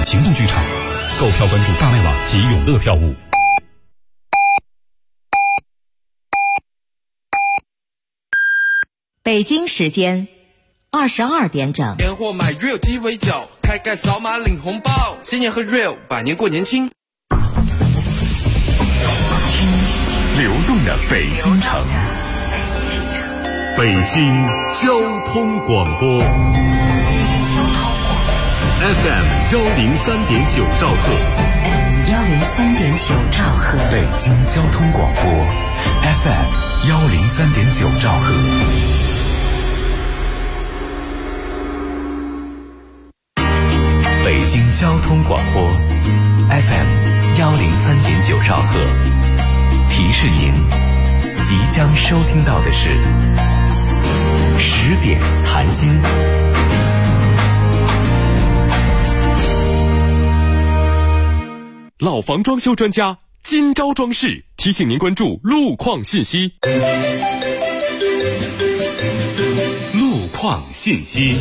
行动剧场。购票关注大麦网及永乐票务。 北京时间22点整。 年货买 Real 鸡尾酒，开盖扫码领红包，新年喝 Real， 百年过年轻。 流动的北京城，北京交通广播 FM 103.9兆赫 103.9兆赫， 北京交通广播 FM 103.9兆赫。北京交通广播 FM 103.9兆赫。提示您，即将收听到的是10点谈心。 老房装修专家今朝装饰提醒您关注路况信息。 路况信息。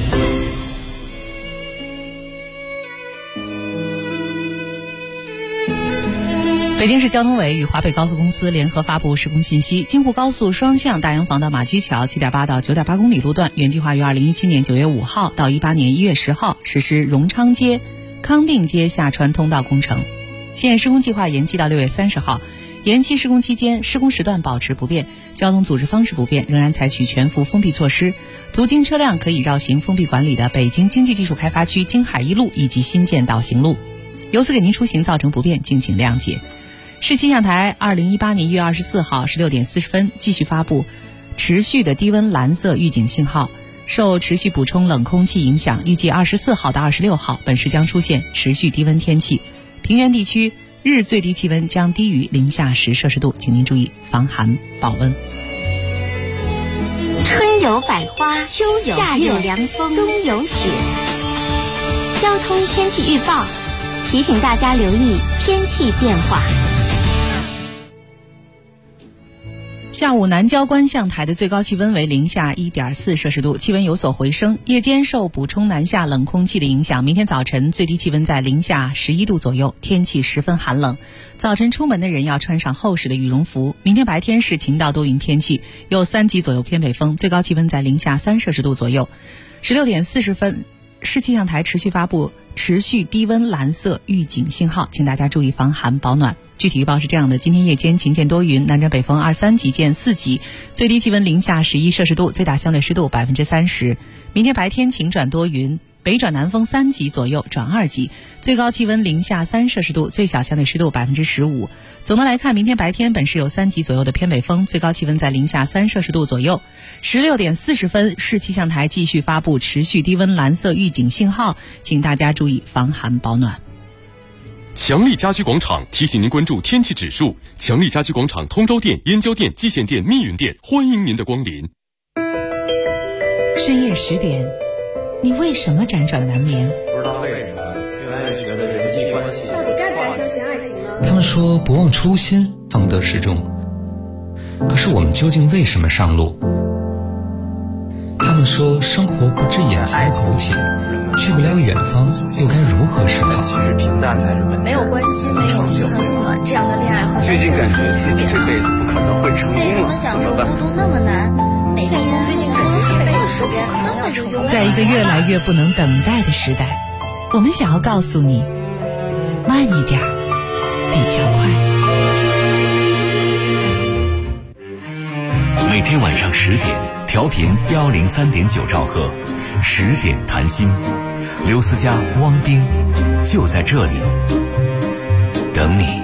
北京市交通委与华北高速公司联合发布施工信息，京沪高速双向大洋坊到马驹桥 7.8 到 9.8 公里路段，原计划于2017年9月5号到18年1月10号实施荣昌街、康定街下穿通道工程，现施工计划延期到6月30号。延期施工期间，施工时段保持不变，交通组织方式不变，仍然采取全幅封闭措施，途经车辆可以绕行封闭管理的北京经济技术开发区京海一路以及新建导行路，由此给您出行造成不便，敬请谅解。市气象台2018年1月24号16点40分继续发布持续的低温蓝色预警信号，受持续补充冷空气影响，预计24号到26号本市将出现持续低温天气，平原地区日最低气温将低于零下10摄氏度，请您注意防寒保温。 春有百花，秋有夏有凉风，冬有雪。交通天气预报提醒大家留意天气变化。 下午南郊观象台的最高气温为零下1.4摄氏度，气温有所回升。夜间受补充南下冷空气的影响，明天早晨最低气温在零下11度左右，天气十分寒冷。早晨出门的人要穿上厚实的羽绒服。明天白天是晴到多云天气，有3级左右偏北风，最高气温在零下3摄氏度左右。16点40分，市气象台持续发布持续低温蓝色预警信号，请大家注意防寒保暖。具体预报是这样的：今天夜间晴见多云，南转北风23级见4级，最低气温零下11摄氏度，最大相对湿度30%。明天白天晴转多云，北转南风3级左右转2级，最高气温零下3摄氏度，最小相对湿度15%。总的来看，明天白天本市有3级左右的偏北风，最高气温在零下3摄氏度左右。16点40分，市气象台继续发布持续低温蓝色预警信号，请大家注意防寒保暖。 强力家居广场提醒您关注天气指数。强力家居广场通州店、燕郊店、蓟县店、密云店，欢迎您的光临。 深夜10点，你为什么辗转难眠？ 不知道为什么越来越觉得人际关系到底该不该相信爱情呢？ 他们说不忘初心，方得始终。可是我们究竟为什么上路？他们说生活不止眼前苟且，去不了远方，又该如何是好？ 其实平淡才是本质。 没有关系，没有遗憾，这样的恋爱和最近感觉自己这辈子不可能会成功了，怎么办？ 孤独那么难，每个人最近感觉这辈子时间那么长。 在一个越来越不能等待的时代，我们想要告诉你，慢一点比较快。 每天晚上10点，调频103.9兆赫，10点谈心，刘思佳、汪冰就在这里等你。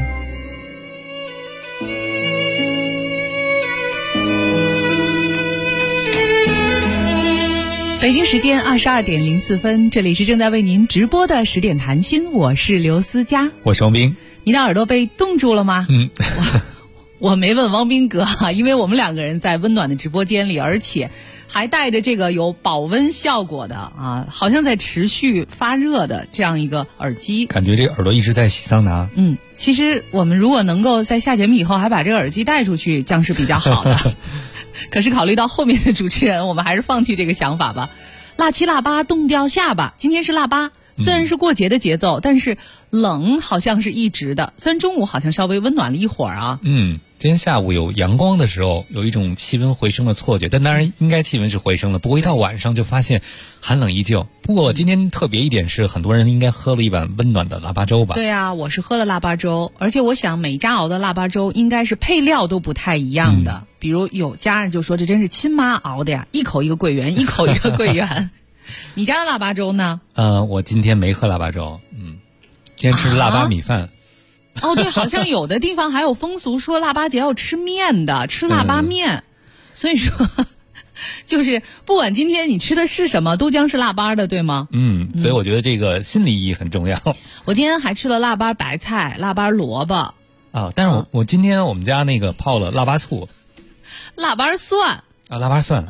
北京时间22点04分，这里是正在为您直播的10点谈心，我是刘思佳， 我是汪冰。 你的耳朵被冻住了吗？我没问汪斌哥啊，因为我们2个人在温暖的直播间里，而且还带着这个有保温效果的啊，好像在持续发热的这样一个耳机， 感觉这个耳朵一直在洗桑拿。 其实我们如果能够在下节目以后还把这个耳机带出去，将是比较好的。可是考虑到后面的主持人，我们还是放弃这个想法吧。腊7腊8冻掉下巴，今天是腊8， 虽然是过节的节奏，但是冷好像是一直的。虽然中午好像稍微温暖了一会儿啊。 今天下午有阳光的时候，有一种气温回升的错觉，但当然应该气温是回升了。不过一到晚上就发现寒冷依旧。不过今天特别一点是，很多人应该喝了一碗温暖的腊八粥吧？ 对啊，我是喝了腊八粥，而且我想每家熬的腊八粥应该是配料都不太一样的。比如有家人就说这真是亲妈熬的呀，一口一个桂圆，一口一个桂圆。你家的腊八粥呢？ 我今天没喝腊八粥，今天吃腊八米饭。 哦，对，好像有的地方还有风俗说腊八节要吃面的，吃腊八面。所以说，就是不管今天你吃的是什么，都将是腊八的，对吗？ 所以我觉得这个心理意义很重要。 我今天还吃了腊八白菜、腊八萝卜。 但是我今天我们家那个泡了腊八醋、 腊八蒜腊八蒜。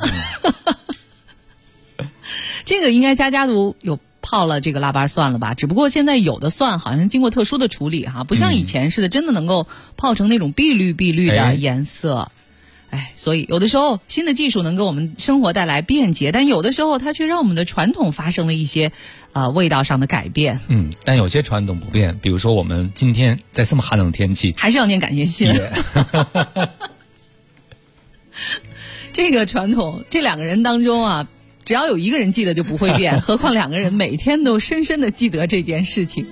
这个应该家家都有泡了这个腊八蒜了吧？只不过现在有的蒜好像经过特殊的处理哈，不像以前似的真的能够泡成那种碧绿的颜色。所以有的时候新的技术能给我们生活带来便捷，但有的时候它却让我们的传统发生了一些味道上的改变。 但有些传统不变，比如说我们今天在这么寒冷的天气， 还是要念感谢信。这个传统，这两个人当中啊，只要有一个人记得就不会变，何况两个人每天都深深的记得这件事情。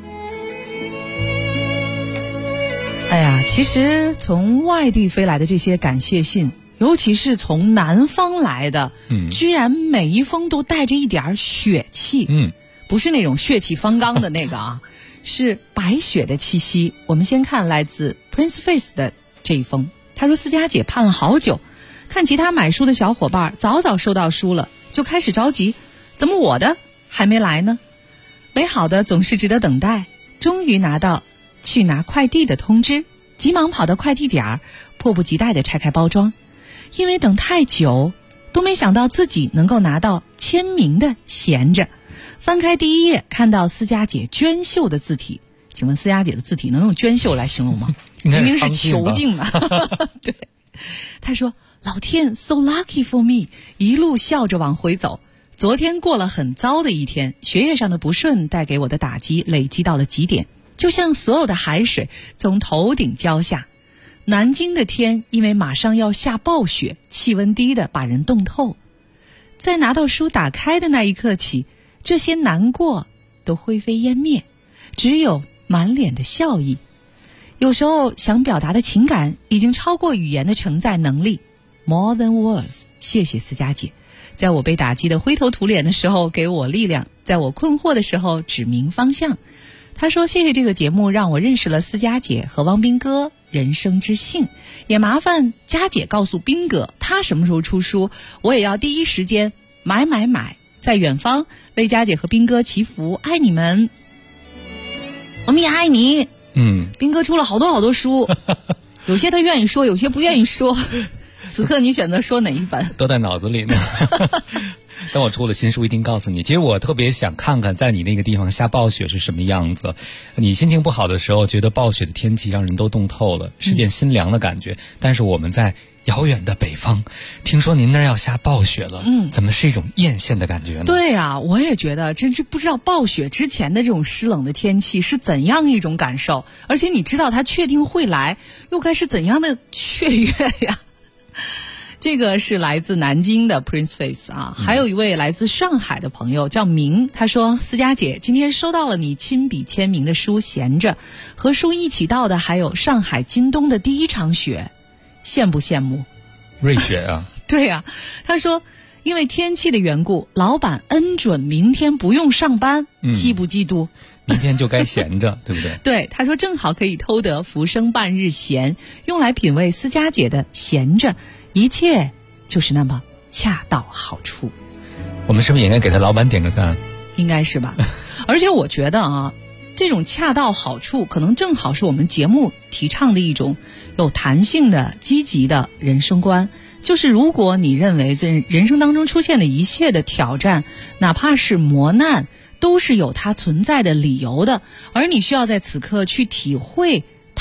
其实从外地飞来的这些感谢信，尤其是从南方来的，居然每一封都带着一点血气。不是那种血气方刚的那个啊，是白雪的气息。我们先看来自 Prince Face 的这一封，他说思佳姐盼了好久，看其他买书的小伙伴早早收到书了，就开始着急，怎么我的还没来呢？美好的总是值得等待，终于拿到去拿快递的通知，急忙跑到快递点，迫不及待地拆开包装，因为等太久都没想到自己能够拿到签名的闲着。翻开第一页，看到思佳姐娟秀的字体，请问思佳姐的字体能用娟秀来形容吗？明明是遒劲嘛。对，她说老天 so lucky for me， 一路笑着往回走。昨天过了很糟的一天，学业上的不顺带给我的打击累积到了极点，就像所有的海水从头顶浇下。南京的天因为马上要下暴雪，气温低的把人冻透。在拿到书打开的那一刻起，这些难过都灰飞烟灭，只有满脸的笑意。有时候想表达的情感已经超过语言的承载能力。 More than words， 谢谢思佳姐，在我被打击的灰头土脸的时候给我力量，在我困惑的时候指明方向。他说谢谢这个节目让我认识了思佳姐和汪斌哥人生之幸，也麻烦佳姐告诉斌哥他什么时候出书，我也要第一时间买，在远方为佳姐和斌哥祈福，爱你们。我们也爱你。斌哥出了好多书，有些他愿意说，有些不愿意说。此刻你选择说哪一本？ 都在脑子里呢。等我出了新书一定告诉你。其实我特别想看看在你那个地方下暴雪是什么样子。你心情不好的时候觉得暴雪的天气让人都冻透了，是件心凉的感觉。但是我们在遥远的北方，听说您那儿要下暴雪了，怎么是一种艳羡的感觉呢？ 对啊，我也觉得，真是不知道暴雪之前的这种湿冷的天气是怎样一种感受，而且你知道它确定会来，又该是怎样的雀跃呀？这个是来自南京的 Prince Face 啊，还有一位来自上海的朋友叫明，他说思佳姐今天收到了你亲笔签名的书闲着，和书一起到的还有上海今冬的第一场雪，羡不羡慕？ 瑞雪啊。 对啊，他说因为天气的缘故，老板恩准明天不用上班，嫉不嫉妒？ 明天就该闲着，对不对？ 对，他说正好可以偷得浮生半日闲，用来品味思佳姐的闲着，一切就是那么恰到好处。 我们是不是也应该给他老板点个赞？ 应该是吧。而且我觉得啊，这种恰到好处可能正好是我们节目提倡的一种有弹性的积极的人生观，就是如果你认为在人生当中出现的一切的挑战，哪怕是磨难，都是有它存在的理由的，而你需要在此刻去体会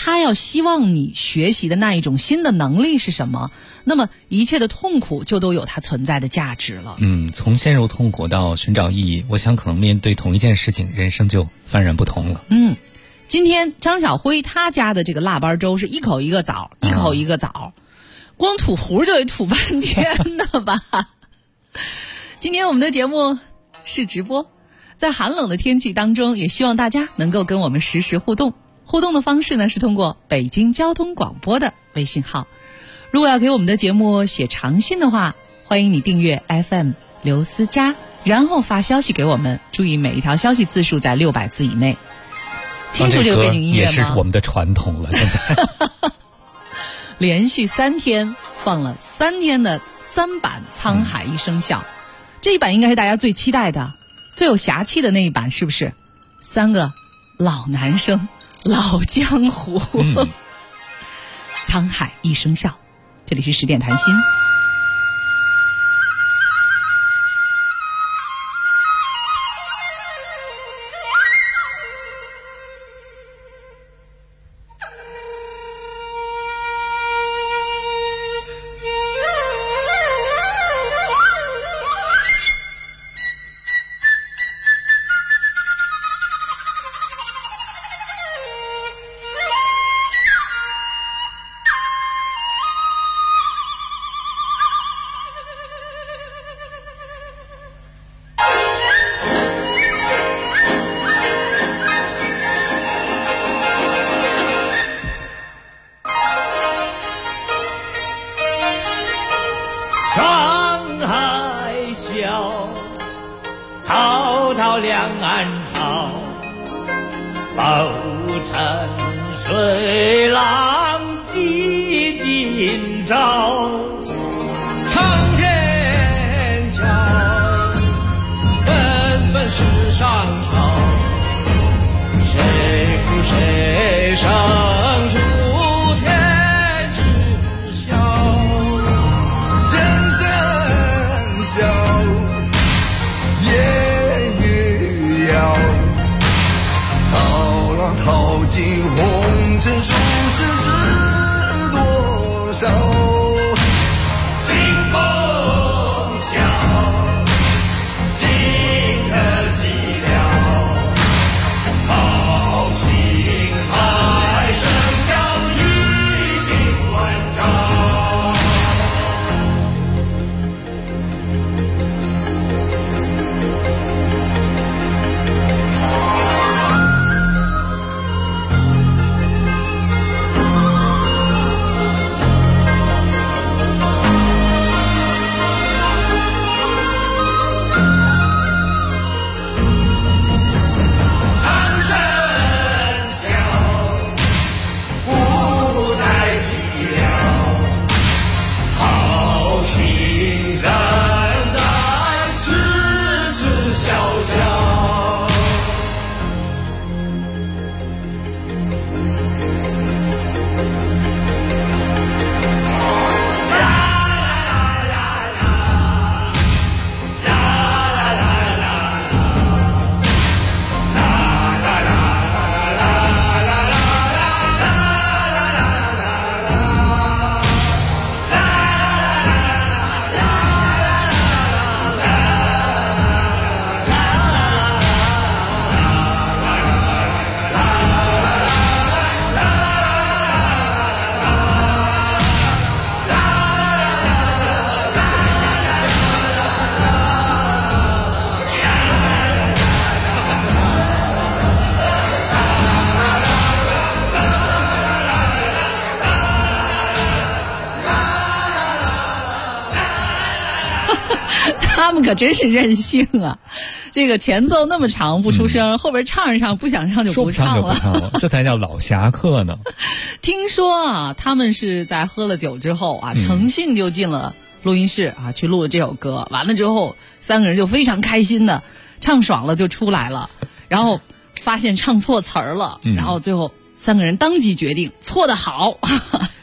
他要希望你学习的那一种新的能力是什么，那么一切的痛苦就都有它存在的价值了。 从陷入痛苦到寻找意义，我想可能面对同一件事情，人生就幡然不同了。 今天张小辉他家的这个腊八粥是一口一个枣，一口一个枣，光吐糊就得吐半天的吧。今天我们的节目是直播，在寒冷的天气当中，也希望大家能够跟我们实时互动。互动的方式呢是通过北京交通广播的微信号。如果要给我们的节目写长信的话，欢迎你订阅 FM 刘思佳，然后发消息给我们，注意每一条消息字数在600字以内。听出这个背景音乐吗？ 也是我们的传统了。现在连续3天放了3天的3版《沧海一声笑》，这一版应该是大家最期待的、最有侠气的那一版，是不是？3个老男生，老江湖。沧海一声笑，这里是10点谈心。他们可真是任性啊！这个前奏那么长不出声，后边唱一唱不想唱就不唱了， 这才叫老侠客呢。 听说啊，他们是在喝了酒之后啊，诚信就进了录音室啊，去录了这首歌。完了之后，3个人就非常开心的唱爽了就出来了，然后发现唱错词儿了，然后最后3个人当即决定错得好，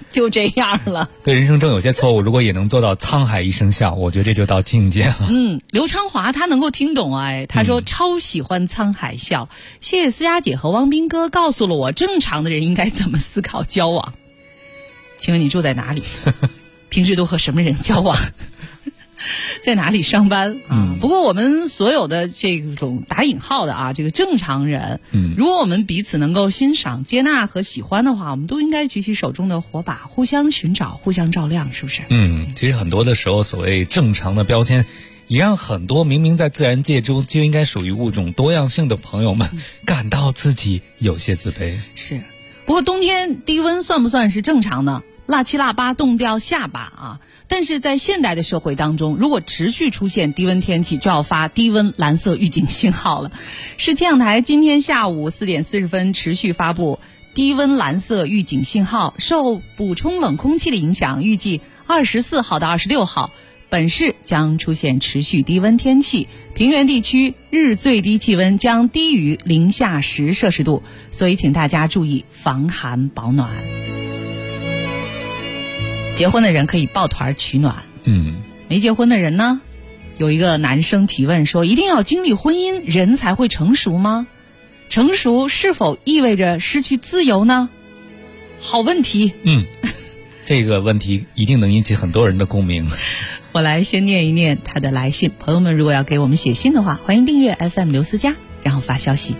就这样了。 对人生中有些错误，如果也能做到沧海一声笑，我觉得这就到境界了。 刘昌华他能够听懂他说超喜欢沧海笑，谢谢思佳姐和汪斌哥告诉了我正常的人应该怎么思考交往。请问你住在哪里？平时都和什么人交往？在哪里上班啊？不过我们所有的这种打引号的这个正常人，如果我们彼此能够欣赏、接纳和喜欢的话，我们都应该举起手中的火把，互相寻找，互相照亮，是不是？ 其实很多的时候，所谓正常的标签，也让很多明明在自然界中就应该属于物种多样性的朋友们，感到自己有些自卑。 是，不过冬天低温算不算是正常呢？腊七腊八冻掉下巴但是在现代的社会当中，如果持续出现低温天气，就要发低温蓝色预警信号了。市气象台今天下午4点40分持续发布低温蓝色预警信号，受补充冷空气的影响，预计24号到26号本市将出现持续低温天气，平原地区日最低气温将低于零下10摄氏度，所以请大家注意防寒保暖。结婚的人可以抱团取暖，没结婚的人呢？有一个男生提问说，一定要经历婚姻人才会成熟吗？成熟是否意味着失去自由呢？好问题。 这个问题一定能引起很多人的共鸣。 我来先念一念他的来信。朋友们如果要给我们写信的话，欢迎订阅 FM 刘思佳，然后发消息。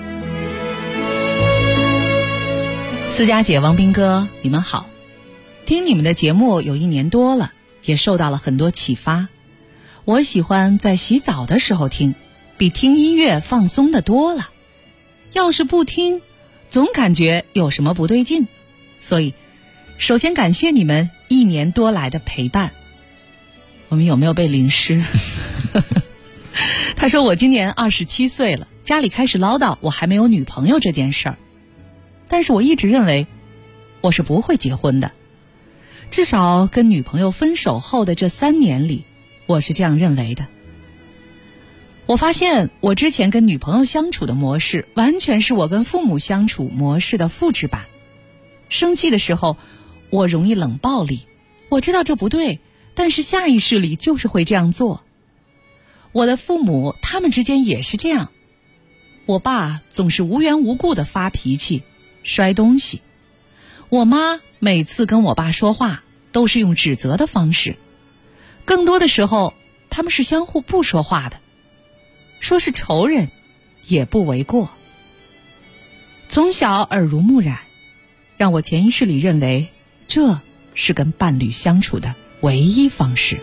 思佳姐、王斌哥，你们好。听你们的节目有1年多了，也受到了很多启发。我喜欢在洗澡的时候听，比听音乐放松的多了。要是不听，总感觉有什么不对劲。所以，首先感谢你们1年多来的陪伴。我们有没有被淋湿？他说我今年27岁了，家里开始唠叨我还没有女朋友这件事儿。但是我一直认为我是不会结婚的。至少跟女朋友分手后的这3年里，我是这样认为的。我发现我之前跟女朋友相处的模式，完全是我跟父母相处模式的复制版。生气的时候，我容易冷暴力，我知道这不对，但是下意识里就是会这样做。我的父母他们之间也是这样。我爸总是无缘无故的发脾气，摔东西。我妈每次跟我爸说话都是用指责的方式，更多的时候他们是相互不说话的，说是仇人也不为过。从小耳濡目染，让我潜意识里认为这是跟伴侣相处的唯一方式。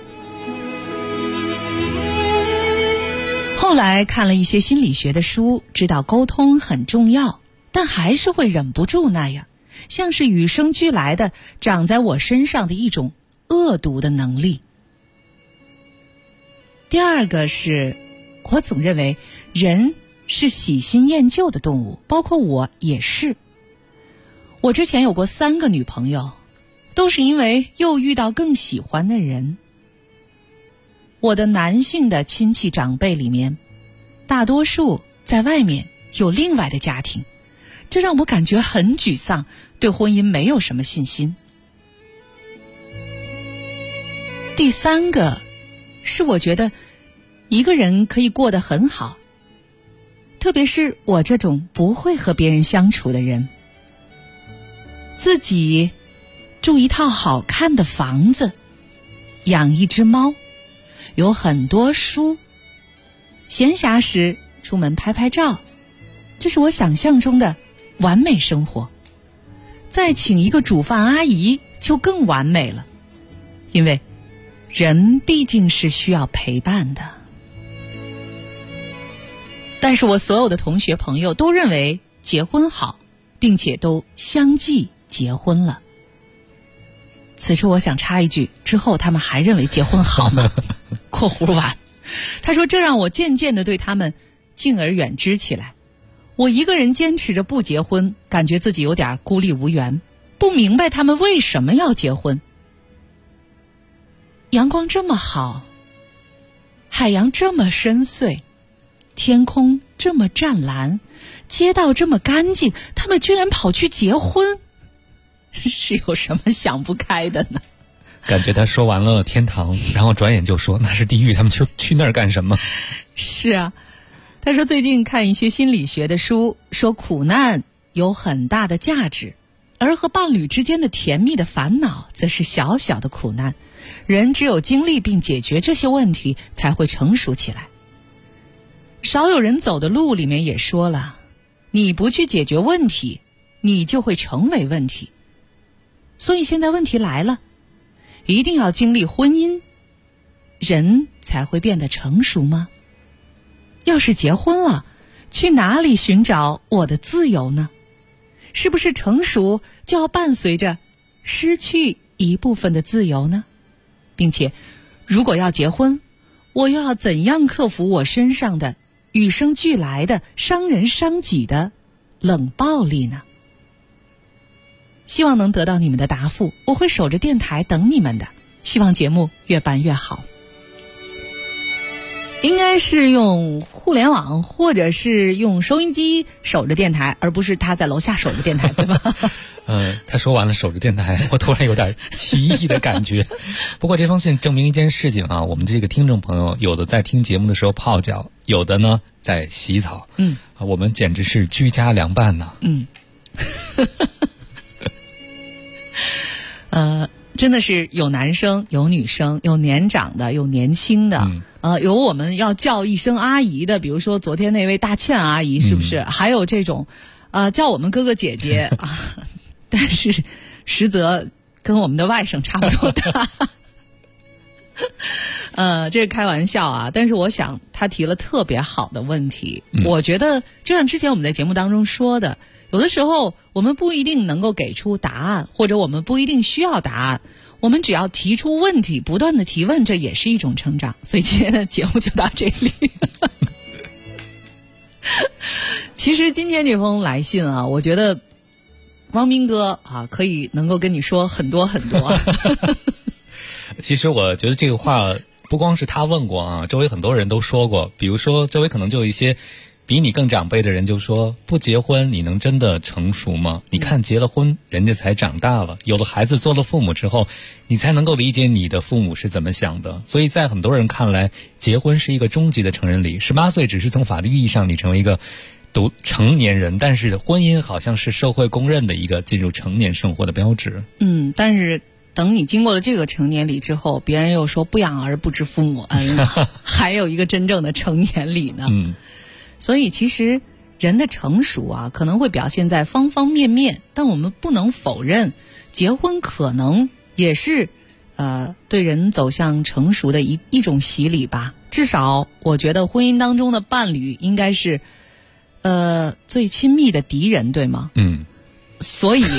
后来看了一些心理学的书，知道沟通很重要，但还是会忍不住那样，像是与生俱来的长在我身上的一种恶毒的能力。第二个是，我总认为人是喜新厌旧的动物，包括我也是。我之前有过3个女朋友，都是因为又遇到更喜欢的人。我的男性的亲戚长辈里面，大多数在外面有另外的家庭，这让我感觉很沮丧，对婚姻没有什么信心。第3个是我觉得一个人可以过得很好，特别是我这种不会和别人相处的人，自己住一套好看的房子，养一只猫，有很多书，闲暇时出门拍拍照，这是我想象中的完美生活。再请一个煮饭阿姨就更完美了，因为人毕竟是需要陪伴的。但是我所有的同学朋友都认为结婚好，并且都相继结婚了。此处我想插一句，之后他们还认为结婚好吗？括弧完。他说这让我渐渐地对他们敬而远之起来。我一个人坚持着不结婚，感觉自己有点孤立无援，不明白他们为什么要结婚。阳光这么好，海洋这么深邃，天空这么湛蓝，街道这么干净，他们居然跑去结婚。 是有什么想不开的呢？ 感觉他说完了天堂，然后转眼就说那是地狱，他们去那儿干什么？ 是啊，他说最近看一些心理学的书，说苦难有很大的价值，而和伴侣之间的甜蜜的烦恼则是小小的苦难。人只有经历并解决这些问题，才会成熟起来。少有人走的路里面也说了，你不去解决问题，你就会成为问题。所以现在问题来了，一定要经历婚姻，人才会变得成熟吗？要是结婚了，去哪里寻找我的自由呢？是不是成熟就要伴随着失去一部分的自由呢？并且，如果要结婚，我又要怎样克服我身上的与生俱来的伤人伤己的冷暴力呢？希望能得到你们的答复，我会守着电台等你们的。希望节目越办越好。应该是用互联网或者是用收音机守着电台，而不是他在楼下守着电台，对吧？ 他说完了守着电台，我突然有点奇异的感觉。不过这封信证明一件事情啊，我们这个听众朋友有的在听节目的时候泡脚，有的呢在洗澡。我们简直是居家凉拌呢。 真的是有男生有女生，有年长的有年轻的，有我们要叫一声阿姨的，比如说昨天那位大倩阿姨，是不是？还有这种叫我们哥哥姐姐啊，但是实则跟我们的外甥差不多大。这是开玩笑啊，但是我想他提了特别好的问题。我觉得就像之前我们在节目当中说的，有的时候我们不一定能够给出答案，或者我们不一定需要答案，我们只要提出问题，不断的提问，这也是一种成长。所以今天的节目就到这里。其实今天这封来信啊，我觉得汪斌哥啊可以能够跟你说很多很多。 其实我觉得这个话不光是他问过啊，周围很多人都说过。比如说周围可能就有一些比你更长辈的人就说，不结婚你能真的成熟吗？你看结了婚人家才长大了，有了孩子做了父母之后，你才能够理解你的父母是怎么想的。所以在很多人看来，结婚是一个终极的成人礼。18岁只是从法律意义上你成为一个成年人，但是婚姻好像是社会公认的一个进入成年生活的标志。 但是等你经过了这个成年礼之后，别人又说不养儿不知父母恩啊，还有一个真正的成年礼呢。所以其实人的成熟啊，可能会表现在方方面面，但我们不能否认，结婚可能也是对人走向成熟的一种洗礼吧。至少我觉得婚姻当中的伴侣应该是最亲密的敌人，对吗？所以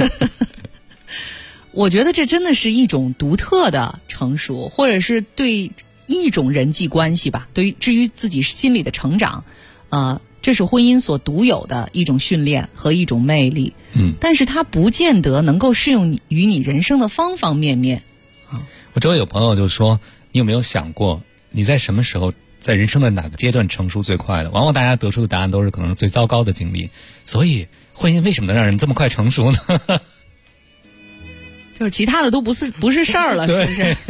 我觉得这真的是一种独特的成熟，或者是对一种人际关系吧。至于自己心理的成长，这是婚姻所独有的一种训练和一种魅力。但是它不见得能够适用于你人生的方方面面。 我周围有朋友就说，你有没有想过你在什么时候在人生的哪个阶段成熟最快的？往往大家得出的答案都是可能是最糟糕的经历。所以婚姻为什么能让人这么快成熟呢？ 就是其他的都不是事儿了，是不是？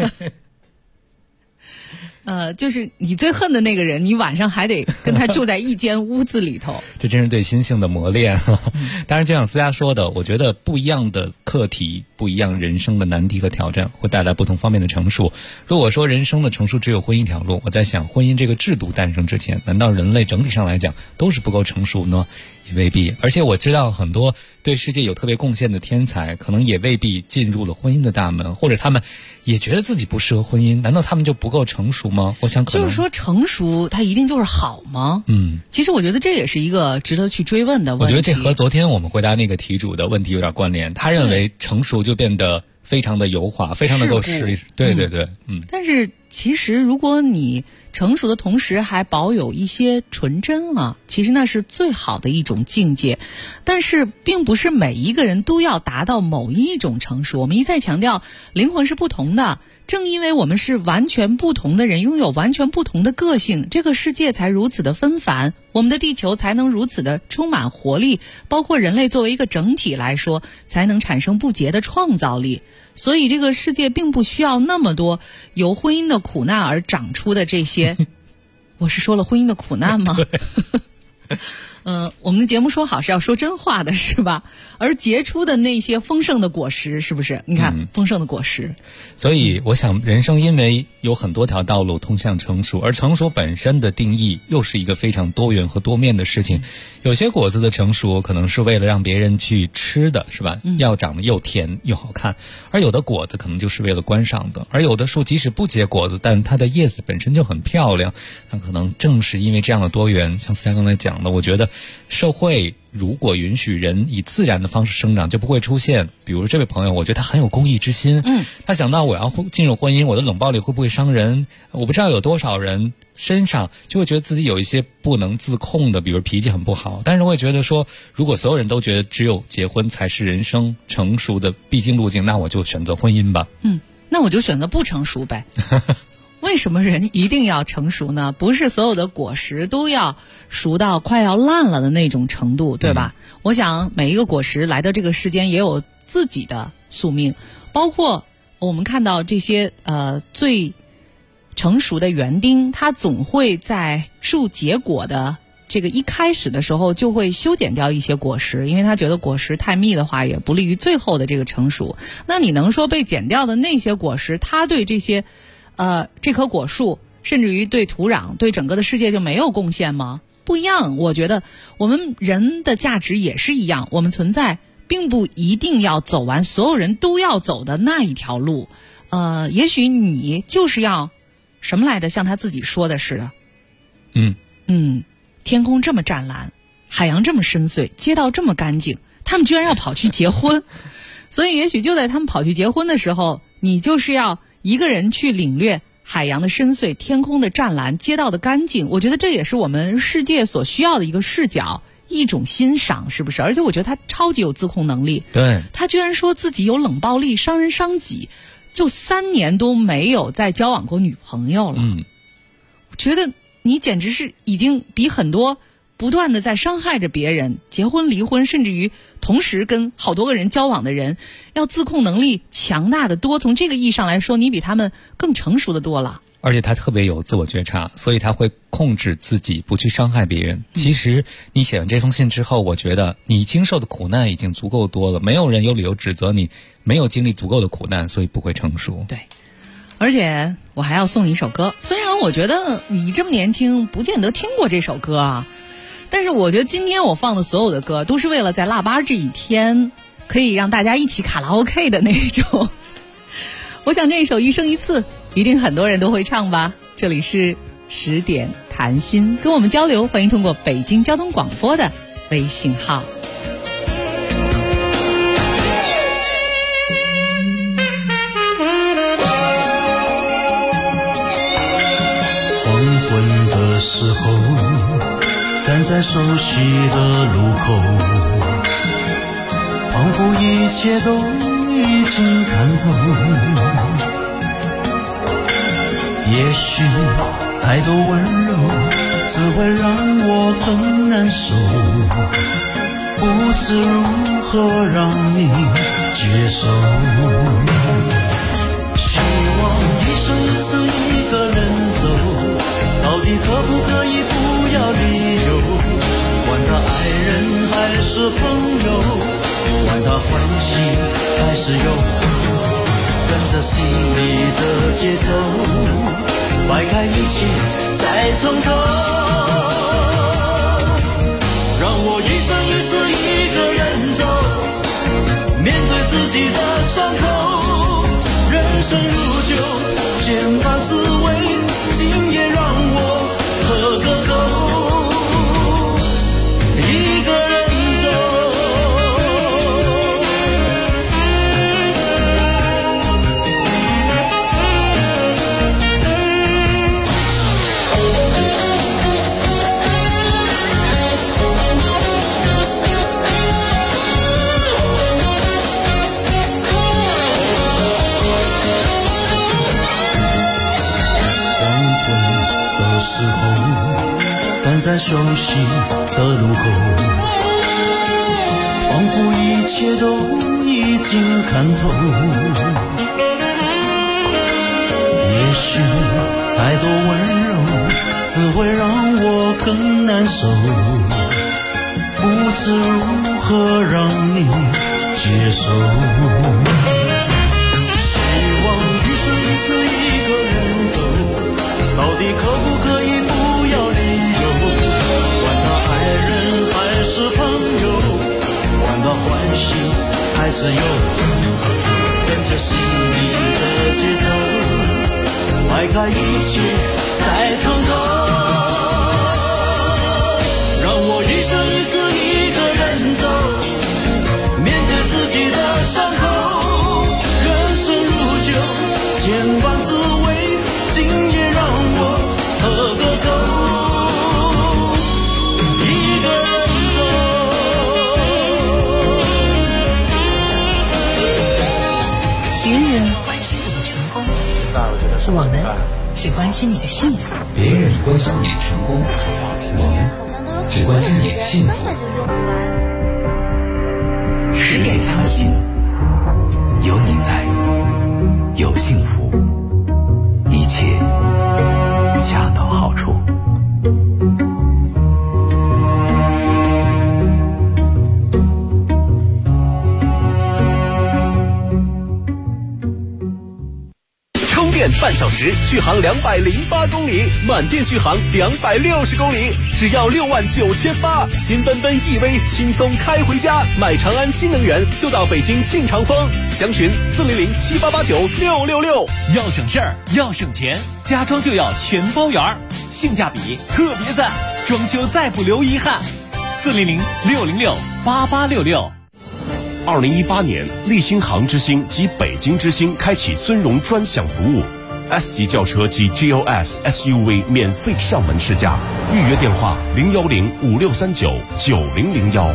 就是你最恨的那个人，你晚上还得跟他住在一间屋子里头。 这真是对心性的磨练。当然就像思佳说的，我觉得不一样的课题，不一样人生的难题和挑战，会带来不同方面的成熟。如果说人生的成熟只有婚姻一条路，我在想婚姻这个制度诞生之前，难道人类整体上来讲都是不够成熟呢？也未必。而且我知道很多对世界有特别贡献的天才，可能也未必进入了婚姻的大门，或者他们也觉得自己不适合婚姻，难道他们就不够成熟吗？我想可能就是说成熟它一定就是好吗？其实我觉得这也是一个值得去追问的问题。 我觉得这和昨天我们回答那个题主的问题有点关联。他认为成熟就变得非常的油滑，非常的够实。对。 但是其实如果你成熟的同时还保有一些纯真啊，其实那是最好的一种境界。但是并不是每一个人都要达到某一种成熟。我们一再强调，灵魂是不同的， 正因为我们是完全不同的人，拥有完全不同的个性，这个世界才如此的纷繁，我们的地球才能如此的充满活力，包括人类作为一个整体来说，才能产生不竭的创造力。所以这个世界并不需要那么多由婚姻的苦难而长出的这些我是说了婚姻的苦难吗？我们的节目说好是要说真话的，是吧？而结出的那些丰盛的果实，是不是？你看，丰盛的果实。 所以我想人生因为有很多条道路通向成熟，而成熟本身的定义又是一个非常多元和多面的事情。有些果子的成熟可能是为了让别人去吃的，是吧？要长得又甜又好看。而有的果子可能就是为了观赏的，而有的树即使不结果子，但它的叶子本身就很漂亮。那可能正是因为这样的多元，像思佳刚才讲的，我觉得社会如果允许人以自然的方式生长，就不会出现比如这位朋友，我觉得他很有公益之心。他想到我要进入婚姻，我的冷暴力会不会伤人？我不知道有多少人身上就会觉得自己有一些不能自控的，比如脾气很不好，但是会觉得说，如果所有人都觉得只有结婚才是人生成熟的必经路径，那我就选择婚姻吧。 那我就选择不成熟呗。为什么人一定要成熟呢？不是所有的果实都要熟到快要烂了的那种程度，对吧？我想每一个果实来到这个世间也有自己的宿命，包括我们看到这些最成熟的园丁，它总会在树结果的这个一开始的时候就会修剪掉一些果实，因为他觉得果实太密的话也不利于最后的这个成熟。那你能说被剪掉的那些果实，它对这些这棵果树甚至于对土壤对整个的世界就没有贡献吗？不一样。我觉得我们人的价值也是一样，我们存在并不一定要走完所有人都要走的那一条路。也许你就是要什么来的，像他自己说的似的，天空这么湛蓝，海洋这么深邃，街道这么干净，他们居然要跑去结婚。所以也许就在他们跑去结婚的时候，你就是要一个人去领略海洋的深邃，天空的湛蓝，街道的干净。我觉得这也是我们世界所需要的一个视角，一种欣赏，是不是？而且我觉得他超级有自控能力。 对， 他居然说自己有冷暴力，伤人伤己，就3年都没有再交往过女朋友了。我觉得你简直是已经比很多不断的在伤害着别人，结婚离婚，甚至于同时跟好多个人交往的人，要自控能力强大的多。从这个意义上来说，你比他们更成熟的多了。 而且他特别有自我觉察，所以他会控制自己不去伤害别人。其实你写完这封信之后，我觉得你经受的苦难已经足够多了，没有人有理由指责你没有经历足够的苦难，所以不会成熟。 对，而且我还要送你一首歌，虽然我觉得你这么年轻不见得听过这首歌啊，但是我觉得今天我放的所有的歌都是为了在腊八这一天可以让大家一起卡拉 OK 的那种。我想这一首《一生一次》一定很多人都会唱吧。这里是10点谈心，跟我们交流欢迎通过北京交通广播的微信号。 黄昏的时候，站在熟悉的路口，仿佛一切都已经看透。也许太多温柔只会让我更难受，不知如何让你接受。希望一生一次一个人走，到底可不可以不要理由，管他爱人还是朋友，管他欢喜还是忧，跟着心里的节奏，摆开一切再从头，让我一生一次一个人走，面对自己的伤口，人生如酒，简单滋味，今夜让我喝个够，一个人在熟悉的路口，仿佛一切都已经看透。也许太多温柔只会让我更难受，不知如何让你接受。希望余生一次一个人走，到底可不可以不要理由？管他爱人还是朋友，管他欢喜还是忧，跟着心里的节奏，摆开一切在从头。让我一生一次一个人走，面对自己的伤口，人生如酒，千般滋味，今夜让我喝个够，一个人走。别人关心你的成功，我们只关心你的幸福。 别人关心你的成功，我们只关心你的幸福。 10点唱醒，有你在，有幸福，一切恰到好处。 充电半小时，续航208公里，满电续航260公里，只要69800，新奔奔 EV 轻松开回家。买长安新能源就到北京庆长丰，详询40078896666。 要省事儿，要省钱，家装就要全包圆，性价比特别赞，装修再不留遗憾。40066668866。 2018年，立新航之星及北京之星开启尊荣专享服务 ，S 级轿车及 GLS SUV 免费上门试驾，预约电话01056399001。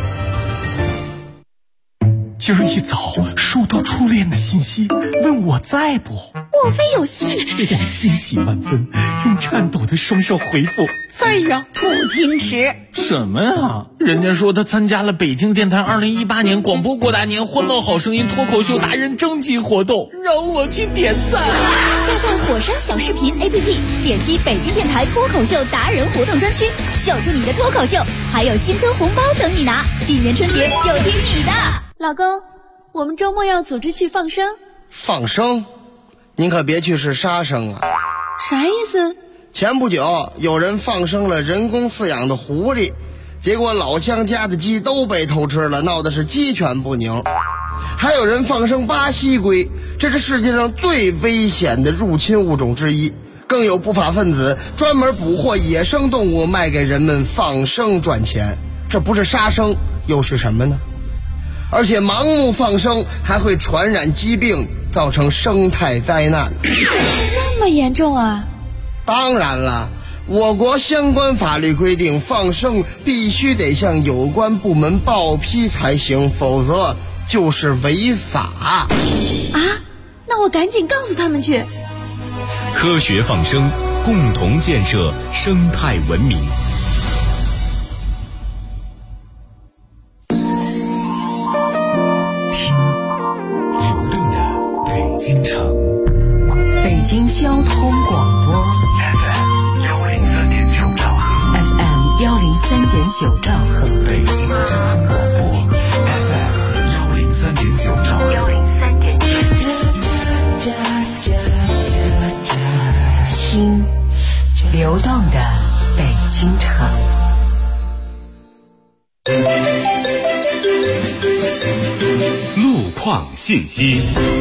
今儿一早收到初恋的信息，问我在不？ 莫非有戏？ 我欣喜万分，用颤抖的双手回复在呀。 不矜持什么呀？人家说他参加了北京电台2018年广播过大年欢乐好声音脱口秀达人征集活动，让我去点赞。 下载火山小视频 APP， 点击北京电台脱口秀达人活动专区，秀出你的脱口秀，还有新春红包等你拿。今年春节就听你的。 老公，我们周末要组织去放生。 放生？您可别去是杀生啊！ 啥意思？ 前不久有人放生了人工饲养的狐狸，结果老乡家的鸡都被偷吃了，闹的是鸡犬不宁。还有人放生巴西龟，这是世界上最危险的入侵物种之一。更有不法分子专门捕获野生动物卖给人们放生赚钱，这不是杀生又是什么呢？而且盲目放生还会传染疾病，造成生态灾难。 这么严重啊？ 当然了，我国相关法律规定，放生必须得向有关部门报批才行，否则就是违法。 啊？那我赶紧告诉他们去。 科学放生，共同建设生态文明。 北京交通广播 FM 103.9兆赫 FM 103.9兆赫， 北京交通广播 FM 103.9兆赫听流动的北京城。 路况信息。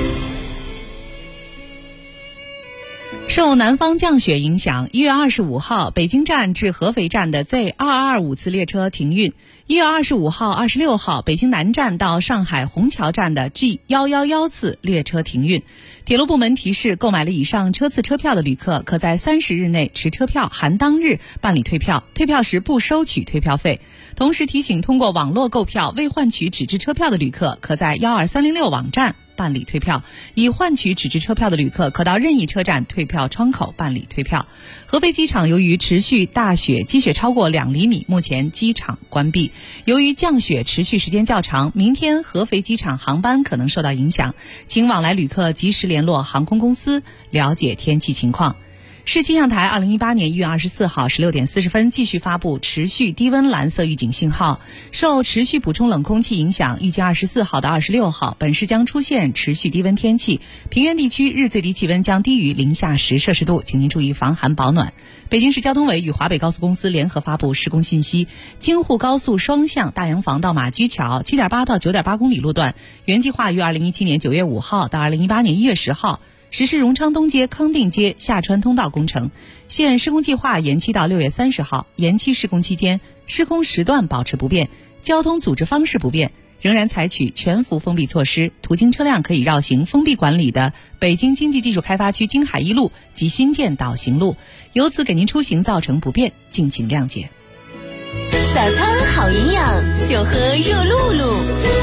受南方降雪影响，1月25号，北京站至合肥站的 Z225 次列车停运， 1月25号、26号，北京南站到上海虹桥站的 G111次列车停运。铁路部门提示，购买了以上车次车票的旅客，可在30日内持车票含当日办理退票，退票时不收取退票费。同时提醒，通过网络购票未换取纸质车票的旅客，可在12306网站办理退票，已换取纸质车票的旅客可到任意车站退票窗口办理退票。合肥机场由于持续大雪，积雪超过2厘米，目前机场关闭。由于降雪持续时间较长，明天合肥机场航班可能受到影响，请往来旅客及时联络航空公司了解天气情况。市气象台2018年1月24号16点40分继续发布持续低温蓝色预警信号，受持续补充冷空气影响，预计24号到26号，本市将出现持续低温天气，平原地区日最低气温将低于零下10摄氏度，请您注意防寒保暖。北京市交通委与华北高速公司联合发布施工信息，京沪高速双向大洋房到马驹桥 7.8 到 9.8 公里路段，原计划于2017年9月5号到2018年1月10号实施荣昌东街、康定街下穿通道工程，现施工计划延期到6月30号。延期施工期间，施工时段保持不变，交通组织方式不变，仍然采取全幅封闭措施，途经车辆可以绕行封闭管理的北京经济技术开发区京海一路及新建导行路，由此给您出行造成不便，敬请谅解。 早餐好营养，就喝热露露。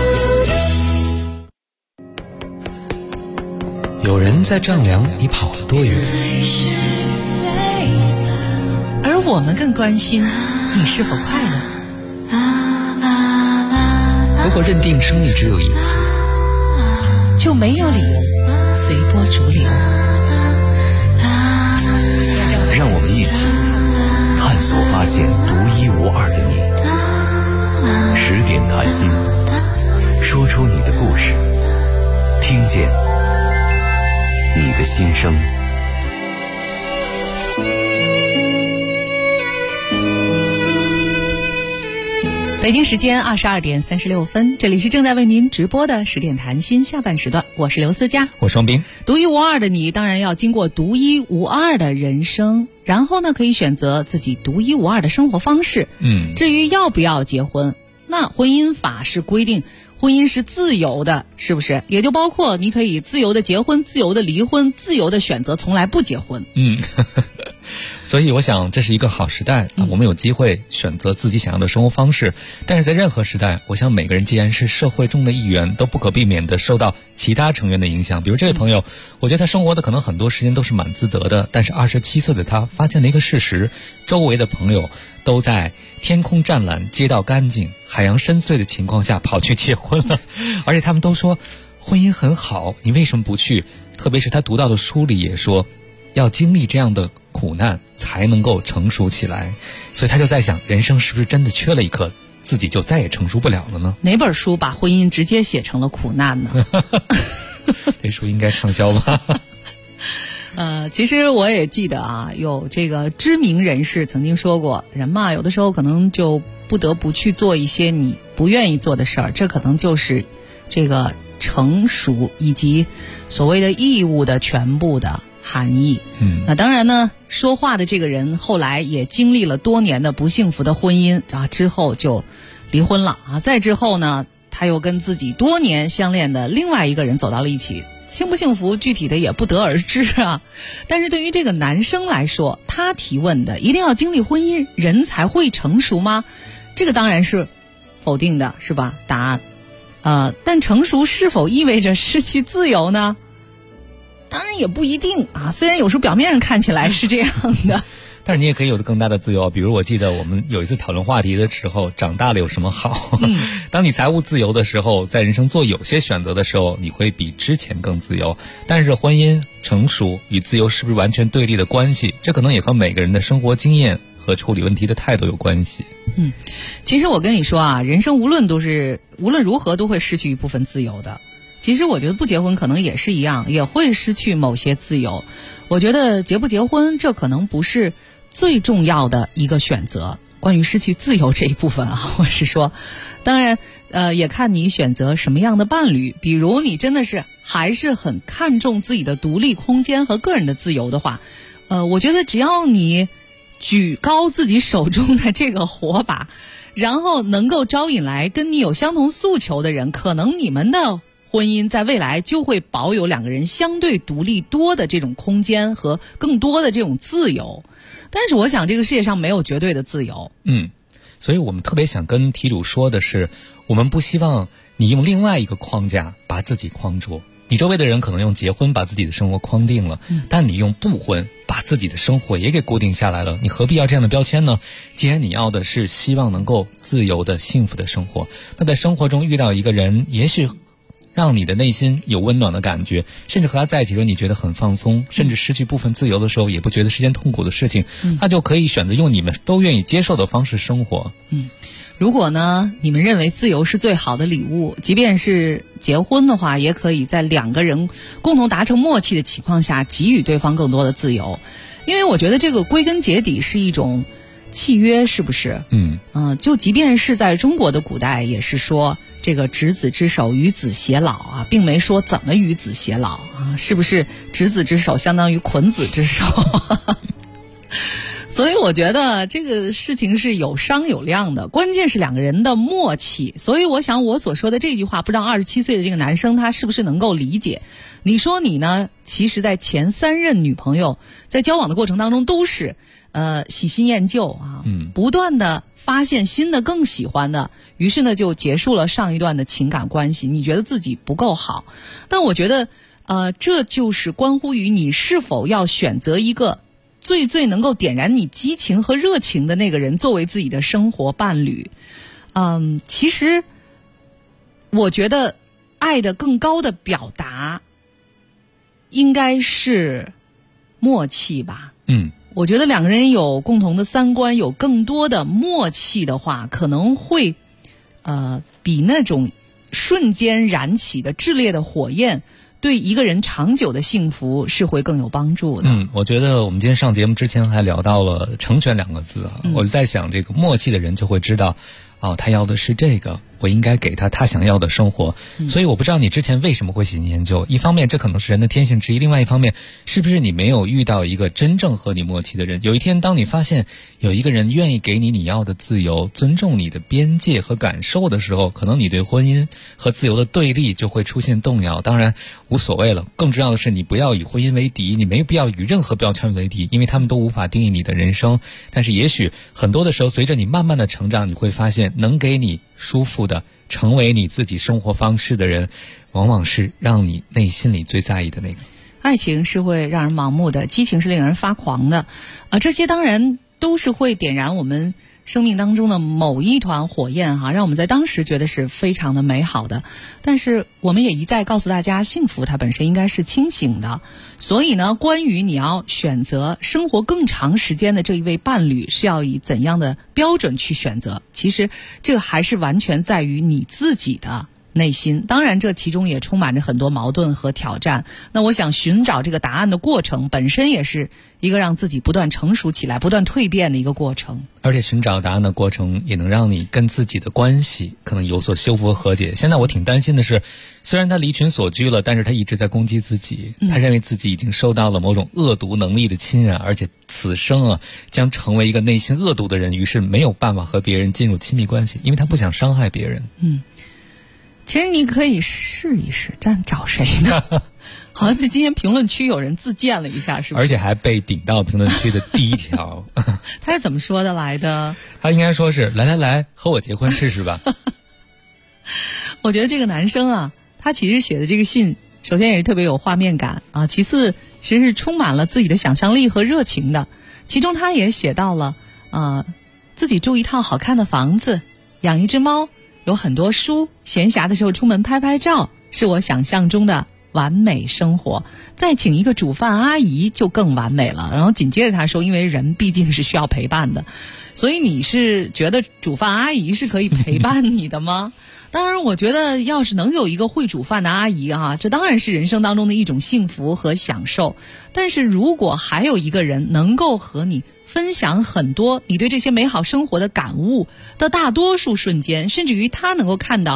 有人在丈量你跑了多远， 而我们更关心你是否快乐。 如果认定生命只有一次， 就没有理由随波逐流。 让我们一起探索发现独一无二的你。10点谈心，说出你的故事，听见你的心声。 北京时间22点36分，这里是正在为您直播的10点谈心下半时段，我是刘思佳， 我双冰。 独一无二的你，当然要经过独一无二的人生，然后呢，可以选择自己独一无二的生活方式。至于要不要结婚，那婚姻法是规定婚姻是自由的，是不是？也就包括你可以自由的结婚，自由的离婚，自由的选择从来不结婚。 所以我想这是一个好时代我们有机会选择自己想要的生活方式。但是在任何时代，我想每个人既然是社会中的一员，都不可避免的受到其他成员的影响。比如这位朋友，我觉得他生活的可能很多时间都是蛮自得的，但是27岁的他发现了一个事实，周围的朋友都在天空湛蓝、街道干净、海洋深邃的情况下跑去结婚了，而且他们都说婚姻很好，你为什么不去？特别是他读到的书里也说，要经历这样的苦难才能够成熟起来。所以他就在想，人生是不是真的缺了一刻，自己就再也成熟不了了呢？ 哪本书把婚姻直接写成了苦难呢？ 这书应该畅销吧。 其实我也记得有这个知名人士曾经说过，人嘛，有的时候可能就不得不去做一些你不愿意做的事儿，这可能就是这个成熟以及所谓的义务的全部的含义。那当然呢，说话的这个人后来也经历了多年的不幸福的婚姻之后就离婚了再之后呢，他又跟自己多年相恋的另外一个人走到了一起，幸不幸福具体的也不得而知但是对于这个男生来说，他提问的一定要经历婚姻人才会成熟吗？这个当然是否定的，是吧？答案但成熟是否意味着失去自由呢？当然也不一定虽然有时候表面上看起来是这样的但是你也可以有更大的自由。比如我记得我们有一次讨论话题的时候，长大了有什么好当你财务自由的时候，在人生做有些选择的时候，你会比之前更自由。但是婚姻成熟与自由是不是完全对立的关系，这可能也和每个人的生活经验和处理问题的态度有关系。 其实我跟你说人生无论如何都会失去一部分自由的。其实我觉得不结婚可能也是一样，也会失去某些自由。我觉得结不结婚这可能不是最重要的一个选择，关于失去自由这一部分我是说，当然也看你选择什么样的伴侣。比如你真的是还是很看重自己的独立空间和个人的自由的话，我觉得只要你举高自己手中的这个火把， 然后能够招引来跟你有相同诉求的人，可能你们的婚姻在未来就会保有两个人相对独立多的这种空间和更多的这种自由。但是我想这个世界上没有绝对的自由。 所以我们特别想跟题主说的是，我们不希望你用另外一个框架把自己框住。你周围的人可能用结婚把自己的生活框定了，但你用不婚把自己的生活也给固定下来了，你何必要这样的标签呢？既然你要的是希望能够自由的幸福的生活，那在生活中遇到一个人，也许让你的内心有温暖的感觉，甚至和他在一起时候你觉得很放松，甚至失去部分自由的时候也不觉得是件痛苦的事情，那就可以选择用你们都愿意接受的方式生活。 如果呢你们认为自由是最好的礼物，即便是结婚的话，也可以在两个人共同达成默契的情况下给予对方更多的自由。因为我觉得这个归根结底是一种契约，是不是？就即便是在中国的古代也是说这个执子之手与子偕老啊，并没说怎么与子偕老啊，是不是执子之手相当于捆子之手？所以我觉得这个事情是有商有量的，关键是两个人的默契。所以我想我所说的这句话，不知道27岁的这个男生他是不是能够理解。你说你呢，其实在前3任女朋友在交往的过程当中都是喜新厌旧啊，不断的发现新的更喜欢的，于是呢就结束了上一段的情感关系。你觉得自己不够好，但我觉得这就是关乎于你是否要选择一个最能够点燃你激情和热情的那个人作为自己的生活伴侣。其实我觉得爱的更高的表达应该是默契吧。我觉得两个人有共同的三观，有更多的默契的话，可能会比那种瞬间燃起的炽烈的火焰对一个人长久的幸福是会更有帮助的。 我觉得我们今天上节目之前还聊到了成全2个字啊，我就在想这个默契的人就会知道他要的是这个，我应该给他想要的生活。所以我不知道你之前为什么会喜新厌旧，一方面这可能是人的天性之一，另外一方面是不是你没有遇到一个真正和你默契的人。有一天当你发现有一个人愿意给你要的自由，尊重你的边界和感受的时候，可能你对婚姻和自由的对立就会出现动摇。当然无所谓了，更重要的是你不要以婚姻为敌，你没必要与任何标签为敌，因为他们都无法定义你的人生。但是也许很多的时候随着你慢慢的成长，你会发现能给你舒服的成为你自己生活方式的人，往往是让你内心里最在意的那个。 爱情是会让人盲目的，激情是令人发狂的这些当然都是会点燃我们生命当中的某一团火焰让我们在当时觉得是非常的美好的。但是我们也一再告诉大家，幸福它本身应该是清醒的。所以呢，关于你要选择生活更长时间的这一位伴侣是要以怎样的标准去选择，其实这个还是完全在于你自己的内心。当然这其中也充满着很多矛盾和挑战，那我想寻找这个答案的过程本身也是一个让自己不断成熟起来不断蜕变的一个过程。 而且寻找答案的过程也能让你跟自己的关系可能有所修复和和解。现在我挺担心的是，虽然他离群索居了，但是他一直在攻击自己，他认为自己已经受到了某种恶毒能力的侵染，而且此生将成为一个内心恶毒的人，于是没有办法和别人进入亲密关系，因为他不想伤害别人。 其实你可以试一试，但找谁呢？好像在今天评论区有人自荐了一下，是不是？ 而且还被顶到评论区的第1条。 他是怎么说的来的？ 他应该说是来和我结婚试试吧。 我觉得这个男生他其实写的这个信，首先也是特别有画面感其次其实是充满了自己的想象力和热情的。其中他也写到了自己住一套好看的房子，养一只猫，有很多书，闲暇的时候出门拍拍照，是我想象中的完美生活。再请一个煮饭阿姨就更完美了。然后紧接着他说，因为人毕竟是需要陪伴的，所以你是觉得煮饭阿姨是可以陪伴你的吗？当然我觉得要是能有一个会煮饭的阿姨这当然是人生当中的一种幸福和享受。但是如果还有一个人能够和你分享很多你对这些美好生活的感悟的大多数瞬间，甚至于他能够看到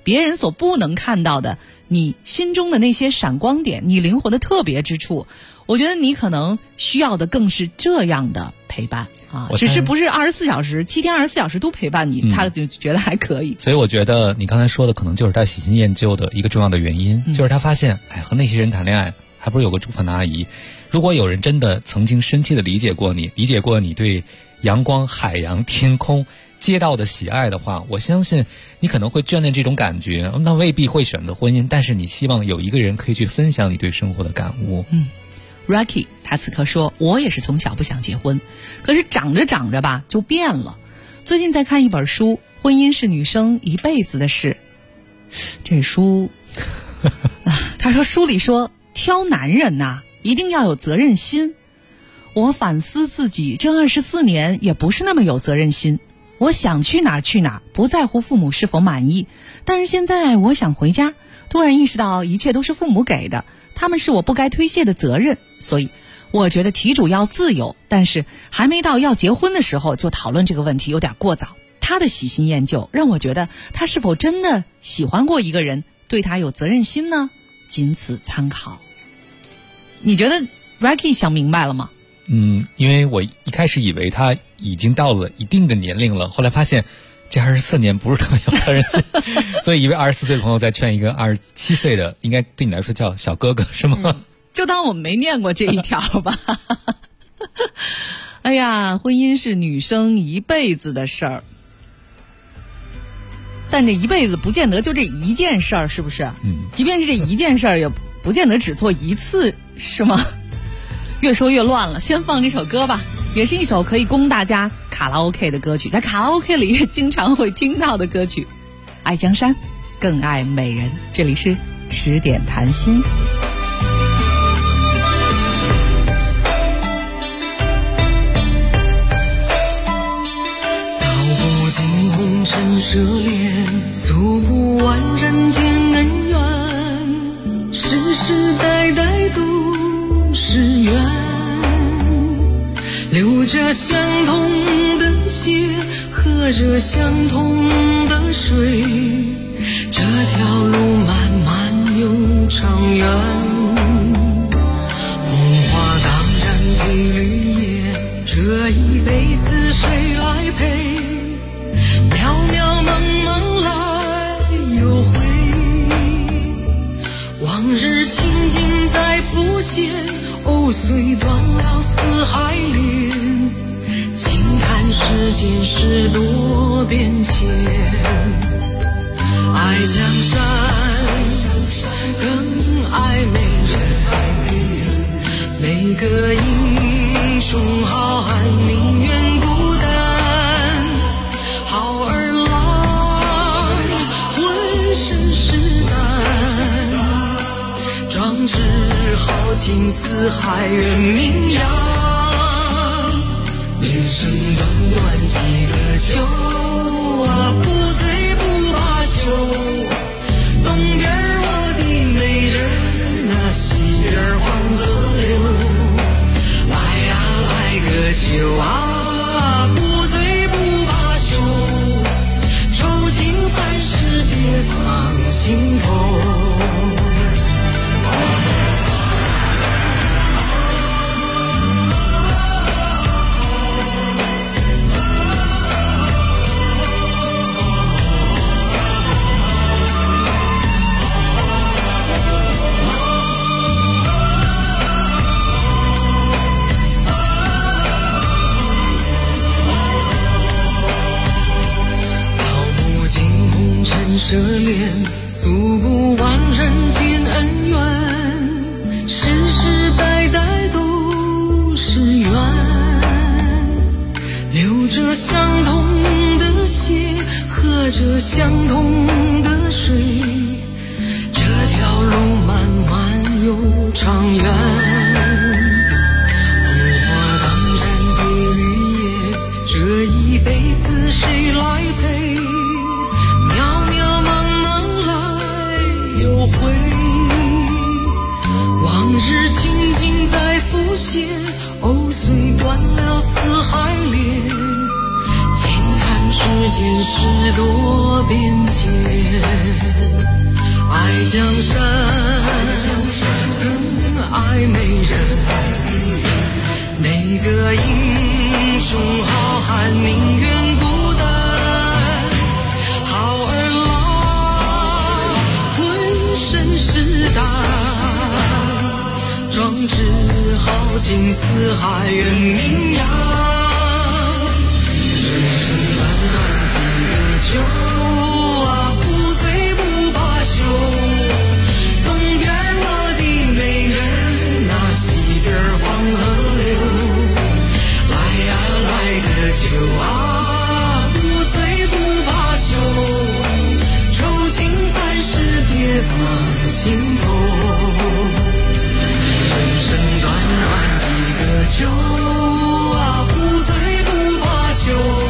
别人所不能看到的你心中的那些闪光点，你灵魂的特别之处。我觉得你可能需要的更是这样的陪伴啊，只是不是24小时7天24小时都陪伴你，他就觉得还可以。 所以我觉得你刚才说的可能就是他喜新厌旧的一个重要的原因，就是他发现和那些人谈恋爱还不如有个煮饭的阿姨。如果有人真的曾经深切的理解过你对阳光、海洋、天空、街道的喜爱的话，我相信你可能会眷恋这种感觉，那未必会选择婚姻，但是你希望有一个人可以去分享你对生活的感悟。 Rocky 他此刻说，我也是从小不想结婚，可是长着长着吧就变了。最近在看一本书，婚姻是女生一辈子的事。这书他说书里说挑男人呐，一定要有责任心。我反思自己这24年也不是那么有责任心，我想去哪去哪，不在乎父母是否满意。但是现在我想回家，突然意识到一切都是父母给的，他们是我不该推卸的责任。所以我觉得题主要自由，但是还没到要结婚的时候就讨论这个问题有点过早。他的喜新厌旧让我觉得他是否真的喜欢过一个人，对他有责任心呢？仅此参考。你觉得 Rocky 想明白了吗？ 因为我一开始以为他已经到了一定的年龄了，后来发现这24年不是特别有责任心所以一位24岁的朋友在劝一个27岁的，应该对你来说叫小哥哥是吗？ 就当我没念过这一条吧哎呀，婚姻是女生一辈子的事儿，但这一辈子不见得就这一件事儿，是不是？即便是这一件事儿，也不见得只做一次，是吗？越说越乱了，先放这首歌吧，也是一首可以供大家卡拉 OK 的歌曲，在卡拉 OK 里也经常会听到的歌曲。爱江山更爱美人，这里是10点谈心。 红尘涉猎，诉不完人间恩怨，世世代代都是缘，流着相同的血，喝着相同的水，这条路漫漫又长远，红花当然配绿叶，这一辈子谁来陪？渺渺茫茫来又回，往日情景在浮现，虽断了丝还连，轻看世间事多变迁。爱江山更爱美人，每个英雄好汉宁愿孤单，好儿郎浑身是胆，壮志豪情四海远名扬。人生短短几个秋啊，不醉不罢休。东边我的美人啊，西边黄河流。来呀来个秋啊，不醉不罢休。愁情烦事别放心头。涉恋诉不完人间恩怨，世世代代都是缘，流着相同的血，喝着相同的水，这条路漫漫又长远。红花当然配绿叶，这一辈子谁来陪？往日情景在浮现，虽断了丝还连，轻看世间事多边界，爱江山，更爱美人。哪个英雄好汉宁愿孤单？好儿郎，浑身是胆，壮志豪情四海远名扬。酒啊，不醉不罢休。东边我的美人，那西边黄河流。来呀来个酒啊，不醉不罢休。愁情烦事别放心头。人生短短几个秋啊，不醉不罢休。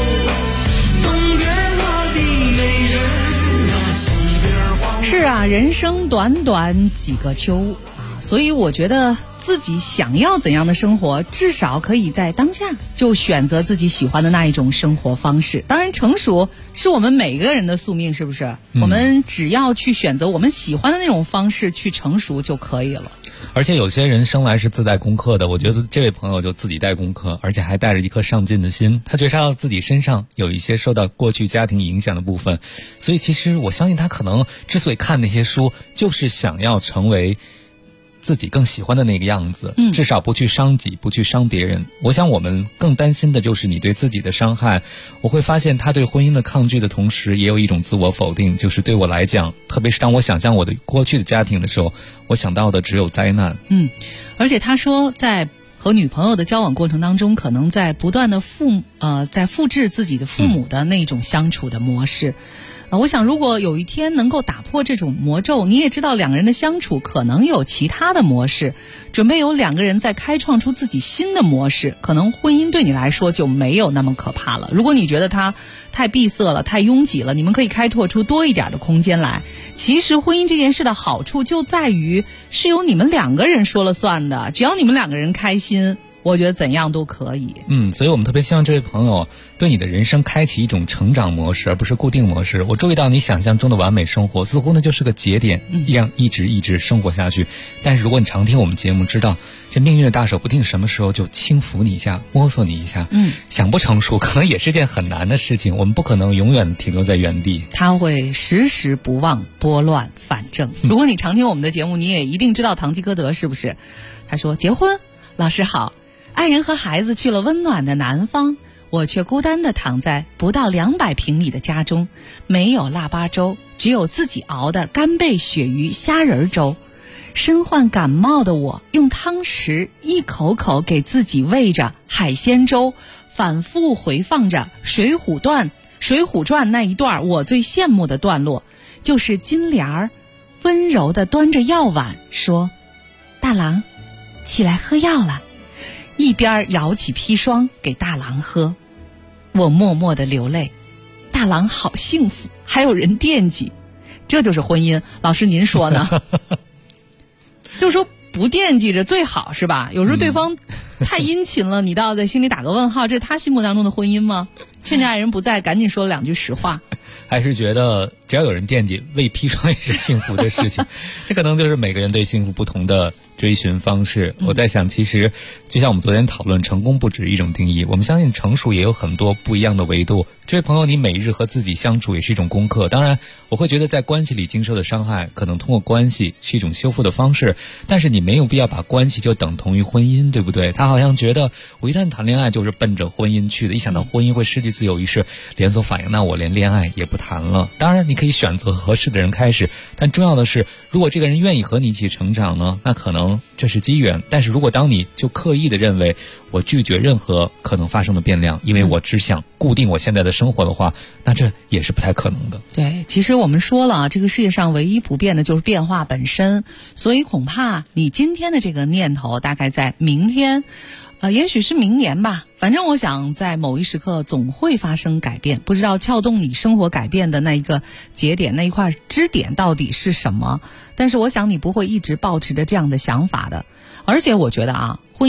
是啊，人生短短几个秋啊，所以我觉得自己想要怎样的生活，至少可以在当下就选择自己喜欢的那一种生活方式。当然，成熟是我们每个人的宿命，是不是？我们只要去选择我们喜欢的那种方式去成熟就可以了。 而且有些人生来是自带功课的，我觉得这位朋友就自己带功课，而且还带着一颗上进的心。他觉察到自己身上有一些受到过去家庭影响的部分，所以其实我相信他可能之所以看那些书，就是想要成为自己更喜欢的那个样子，至少不去伤己，不去伤别人。我想我们更担心的就是你对自己的伤害。我会发现他对婚姻的抗拒的同时，也有一种自我否定，就是对我来讲，特别是当我想象我的过去的家庭的时候，我想到的只有灾难。 而且他说在和女朋友的交往过程当中，可能在不断的在复制自己的父母的那种相处的模式。我想如果有一天能够打破这种魔咒，你也知道两个人的相处可能有其他的模式，准备有两个人在开创出自己新的模式，可能婚姻对你来说就没有那么可怕了。如果你觉得它太闭塞了，太拥挤了，你们可以开拓出多一点的空间来。其实婚姻这件事的好处就在于是由你们两个人说了算的，只要你们两个人开心，我觉得怎样都可以。 所以我们特别希望这位朋友对你的人生开启一种成长模式，而不是固定模式。我注意到你想象中的完美生活似乎呢就是个节点，这样一直生活下去。但是如果你常听我们节目，知道这命运的大手不定什么时候就轻抚你一下，摸索你一下。想不成熟可能也是件很难的事情，我们不可能永远停留在原地， 他会时时不忘拨乱反正。如果你常听我们的节目，你也一定知道堂吉诃德，是不是？他说结婚，老师好，爱人和孩子去了温暖的南方，我却孤单地躺在不到200平米的家中，没有腊八粥，只有自己熬的干贝鳕鱼虾仁粥。身患感冒的我，用汤匙一口口给自己喂着海鲜粥，反复回放着水浒传那一段我最羡慕的段落，就是金莲儿温柔地端着药碗说：大郎，起来喝药了，一边舀起砒霜给大郎喝。我默默地流泪，大郎好幸福，还有人惦记，这就是婚姻。老师您说呢？就说不惦记着最好，是吧？有时候对方太殷勤了，你倒在心里打个问号，这是他心目当中的婚姻吗？趁着爱人不在，赶紧说了2句实话。 还是觉得只要有人惦记，喂砒霜也是幸福的事情。这可能就是每个人对幸福不同的追寻方式。我在想，其实就像我们昨天讨论，成功不止一种定义，我们相信成熟也有很多不一样的维度。这位朋友，你每日和自己相处也是一种功课。当然我会觉得在关系里经受的伤害，可能通过关系是一种修复的方式，但是你没有必要把关系就等同于婚姻，对不对？他好像觉得我一旦谈恋爱就是奔着婚姻去的，一想到婚姻会失去自由，于是连锁反应，那我连恋爱也不谈了。当然你可以选择合适的人开始，但重要的是，如果这个人愿意和你一起成长呢，那可能这是机缘。但是如果当你就刻意的认为我拒绝任何可能发生的变量，因为我只想固定我现在的生活的话，那这也是不太可能的。 对，其实我们说了，这个世界上唯一不变的就是变化本身，所以恐怕你今天的这个念头大概在明天也许是明年吧，反正我想在某一时刻总会发生改变，不知道撬动你生活改变的那一个节点，那一块支点到底是什么，但是我想你不会一直抱持着这样的想法的。而且我觉得婚姻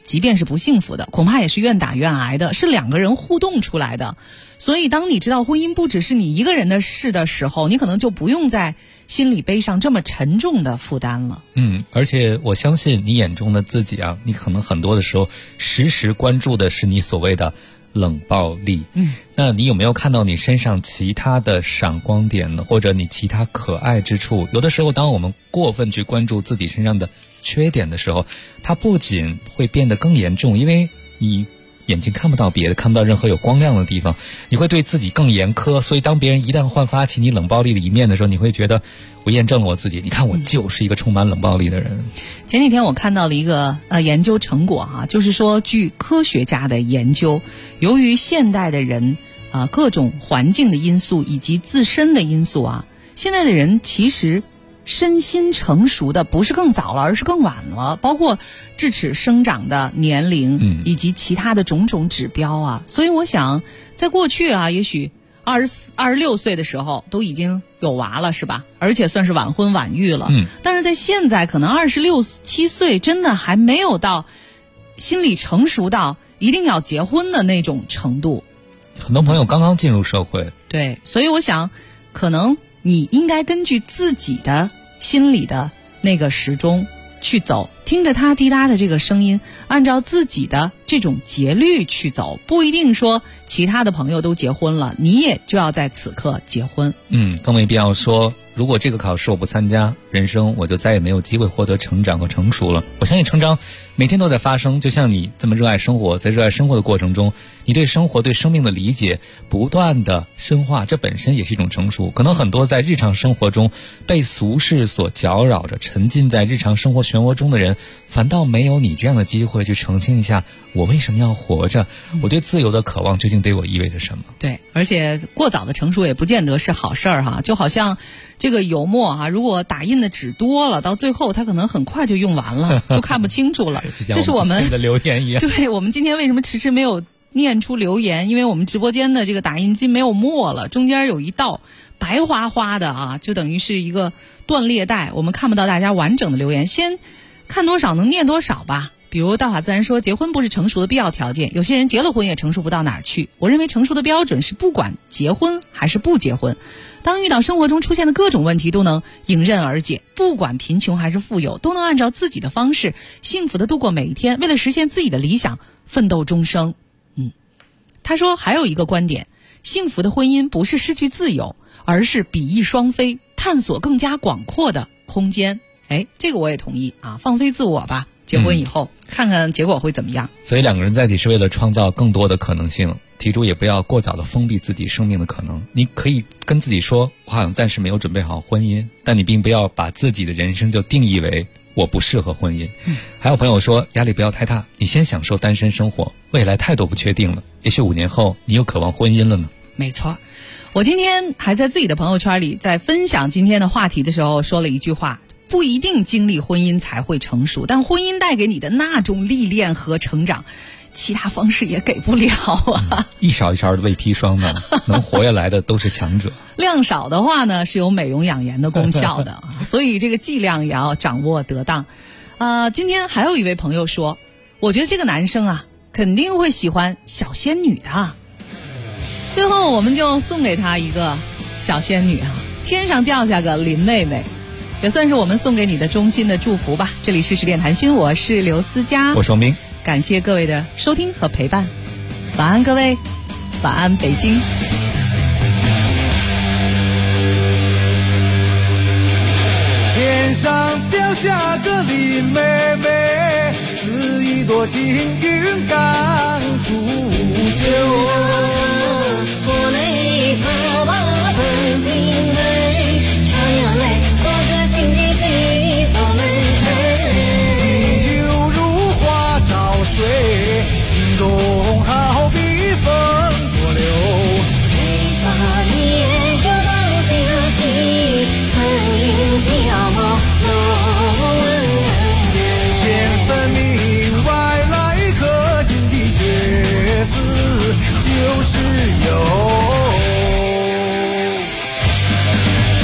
即便是不幸福的，恐怕也是愿打愿挨的，是两个人互动出来的。所以当你知道婚姻不只是你一个人的事的时候，你可能就不用在心里背上这么沉重的负担了。 而且我相信你眼中的自己啊，你可能很多的时候时时关注的是你所谓的冷暴力。那你有没有看到你身上其他的闪光点呢？或者你其他可爱之处？有的时候当我们过分去关注自己身上的缺点的时候，它不仅会变得更严重，因为你眼睛看不到别的，看不到任何有光亮的地方，你会对自己更严苛。所以当别人一旦焕发起你冷暴力的一面的时候，你会觉得我验证了我自己，你看我就是一个充满冷暴力的人。 前几天我看到了一个研究成果啊，就是说据科学家的研究，由于现代的人各种环境的因素以及自身的因素啊，现在的人其实身心成熟的不是更早了，而是更晚了，包括智齿生长的年龄以及其他的种种指标啊。所以我想在过去啊，也许26岁的时候都已经有娃了，是吧？而且算是晚婚晚育了。但是在现在可能26、7岁真的还没有到心理成熟到一定要结婚的那种程度。 很多朋友刚刚进入社会。 对，所以我想可能你应该根据自己的心里的那个时钟去走，听着它滴答的这个声音，按照自己的这种节律去走，不一定说其他的朋友都结婚了，你也就要在此刻结婚。 更没必要说如果这个考试我不参加，人生我就再也没有机会获得成长和成熟了。我相信成长每天都在发生，就像你这么热爱生活，在热爱生活的过程中，你对生活对生命的理解不断的深化，这本身也是一种成熟。可能很多在日常生活中被俗事所搅扰着，沉浸在日常生活漩涡中的人，反倒没有你这样的机会去澄清一下我为什么要活着，我对自由的渴望究竟对我意味着什么。 对，而且过早的成熟也不见得是好事儿哈。就好像这个油墨啊，如果打印的纸多了，到最后它可能很快就用完了，就看不清楚了。这是我们的留言一样。 对，我们今天为什么迟迟没有念出留言，因为我们直播间的这个打印机没有墨了，中间有一道白花花的啊，就等于是一个断裂带，我们看不到大家完整的留言，先看多少能念多少吧。比如道法自然说，结婚不是成熟的必要条件，有些人结了婚也成熟不到哪儿去。我认为成熟的标准是不管结婚还是不结婚，当遇到生活中出现的各种问题都能迎刃而解，不管贫穷还是富有，都能按照自己的方式幸福的度过每一天，为了实现自己的理想奋斗终生。他说还有一个观点，幸福的婚姻不是失去自由，而是比翼双飞，探索更加广阔的空间。这个我也同意啊，放飞自我吧，结婚以后看看结果会怎么样。 所以两个人在一起是为了创造更多的可能性，提出也不要过早的封闭自己生命的可能。你可以跟自己说，我好像暂时没有准备好婚姻，但你并不要把自己的人生就定义为我不适合婚姻。还有朋友说压力不要太大，你先享受单身生活，未来太多不确定了，也许5年后你又渴望婚姻了呢。 没错，我今天还在自己的朋友圈里在分享今天的话题的时候说了一句话，不一定经历婚姻才会成熟，但婚姻带给你的那种历练和成长，其他方式也给不了啊。 一勺一勺的未砒霜呢，能活下来的都是强者。 量少的话呢，是有美容养颜的功效的所以这个剂量也要掌握得当。今天还有一位朋友说，我觉得这个男生啊，肯定会喜欢小仙女的。最后我们就送给他一个小仙女啊，天上掉下个林妹妹，也算是我们送给你的衷心的祝福吧。这里是10点谈心，我是刘思佳， 我是王明， 感谢各位的收听和陪伴，晚安各位，晚安北京。 天上掉下个林妹妹，似一朵青云刚出岫。 佛雷草把曾经美，徜徉来过个情景飞扫门。 心境犹如花照水，心动好比风波流。 眉发眼着当小气，曾因小猫弄眼前分明外来可亲的角色，就是有。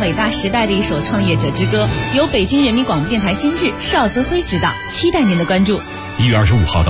伟大时代的一首创业者之歌，由北京人民广播电台监制邵泽辉执导，期待您的关注。 1月25号到